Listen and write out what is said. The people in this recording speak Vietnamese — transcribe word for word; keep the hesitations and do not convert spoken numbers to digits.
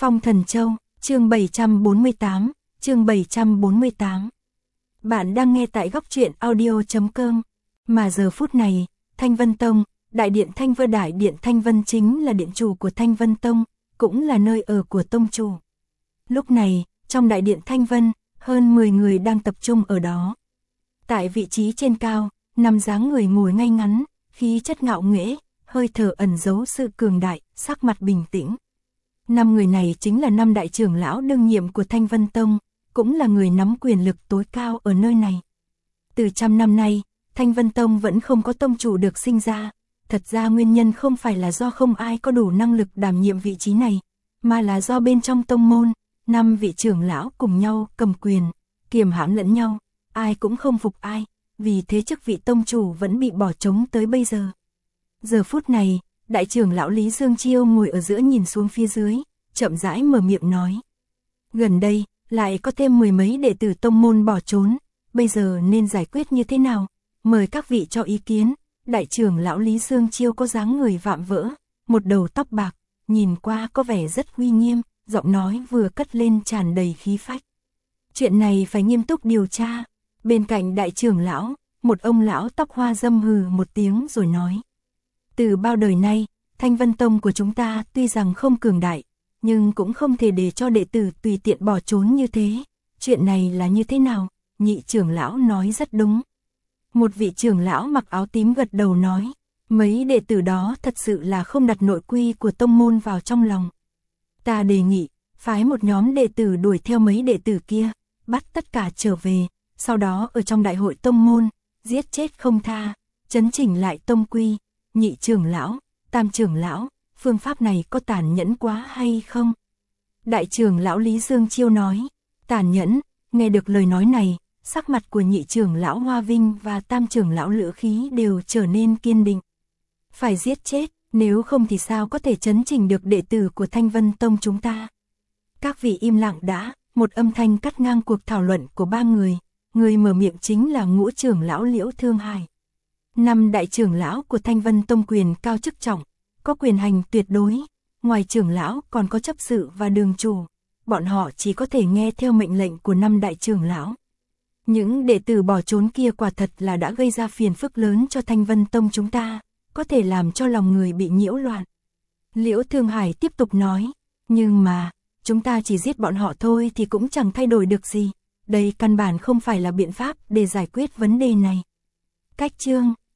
Phong Thần Châu, chương bảy trăm bốn mươi tám, chương bảy trăm bốn mươi tám. Bạn đang nghe tại góc truyện audio chấm com. Mà giờ phút này, Thanh Vân Tông, Đại điện Thanh Vân Đại điện Thanh Vân chính là điện chủ của Thanh Vân Tông, cũng là nơi ở của tông chủ. Lúc này, trong Đại điện Thanh Vân, hơn mười người đang tập trung ở đó. Tại vị trí trên cao, nằm dáng người ngồi ngay ngắn, khí chất ngạo nghễ, hơi thở ẩn giấu sự cường đại, sắc mặt bình tĩnh. Năm người này chính là năm đại trưởng lão đương nhiệm của Thanh Vân Tông, cũng là người nắm quyền lực tối cao ở nơi này. Từ trăm năm nay, Thanh Vân Tông vẫn không có tông chủ được sinh ra. Thật ra nguyên nhân không phải là do không ai có đủ năng lực đảm nhiệm vị trí này, mà là do bên trong tông môn, năm vị trưởng lão cùng nhau cầm quyền, kiềm hãm lẫn nhau, ai cũng không phục ai, vì thế chức vị tông chủ vẫn bị bỏ trống tới bây giờ. Giờ phút này, đại trưởng lão Lý Dương Chiêu ngồi ở giữa nhìn xuống phía dưới, chậm rãi mở miệng nói. Gần đây, lại có thêm mười mấy đệ tử tông môn bỏ trốn, bây giờ nên giải quyết như thế nào? Mời các vị cho ý kiến. Đại trưởng lão Lý Dương Chiêu có dáng người vạm vỡ, một đầu tóc bạc, nhìn qua có vẻ rất uy nghiêm, giọng nói vừa cất lên tràn đầy khí phách. Chuyện này phải nghiêm túc điều tra. Bên cạnh đại trưởng lão, một ông lão tóc hoa râm hừ một tiếng rồi nói. Từ bao đời nay, Thanh Vân Tông của chúng ta tuy rằng không cường đại, nhưng cũng không thể để cho đệ tử tùy tiện bỏ trốn như thế. Chuyện này là như thế nào? Nhị trưởng lão nói rất đúng. Một vị trưởng lão mặc áo tím gật đầu nói, mấy đệ tử đó thật sự là không đặt nội quy của tông môn vào trong lòng. Ta đề nghị, phái một nhóm đệ tử đuổi theo mấy đệ tử kia, bắt tất cả trở về, sau đó ở trong đại hội tông môn, giết chết không tha, chấn chỉnh lại tông quy. Nhị trưởng lão, tam trưởng lão, phương pháp này có tàn nhẫn quá hay không? Đại trưởng lão Lý Dương Chiêu nói, tàn nhẫn. Nghe được lời nói này, sắc mặt của nhị trưởng lão Hoa Vinh và tam trưởng lão Lữ Khí đều trở nên kiên định. Phải giết chết, nếu không thì sao có thể chấn chỉnh được đệ tử của Thanh Vân Tông chúng ta? Các vị im lặng đã, một âm thanh cắt ngang cuộc thảo luận của ba người, người mở miệng chính là ngũ trưởng lão Liễu Thương Hải. Năm đại trưởng lão của Thanh Vân Tông quyền cao chức trọng, có quyền hành tuyệt đối, ngoài trưởng lão còn có chấp sự và đường chủ, bọn họ chỉ có thể nghe theo mệnh lệnh của năm đại trưởng lão. Những đệ tử bỏ trốn kia quả thật là đã gây ra phiền phức lớn cho Thanh Vân Tông chúng ta, có thể làm cho lòng người bị nhiễu loạn. Liễu Thương Hải tiếp tục nói, nhưng mà, chúng ta chỉ giết bọn họ thôi thì cũng chẳng thay đổi được gì, đây căn bản không phải là biện pháp để giải quyết vấn đề này. Cách chương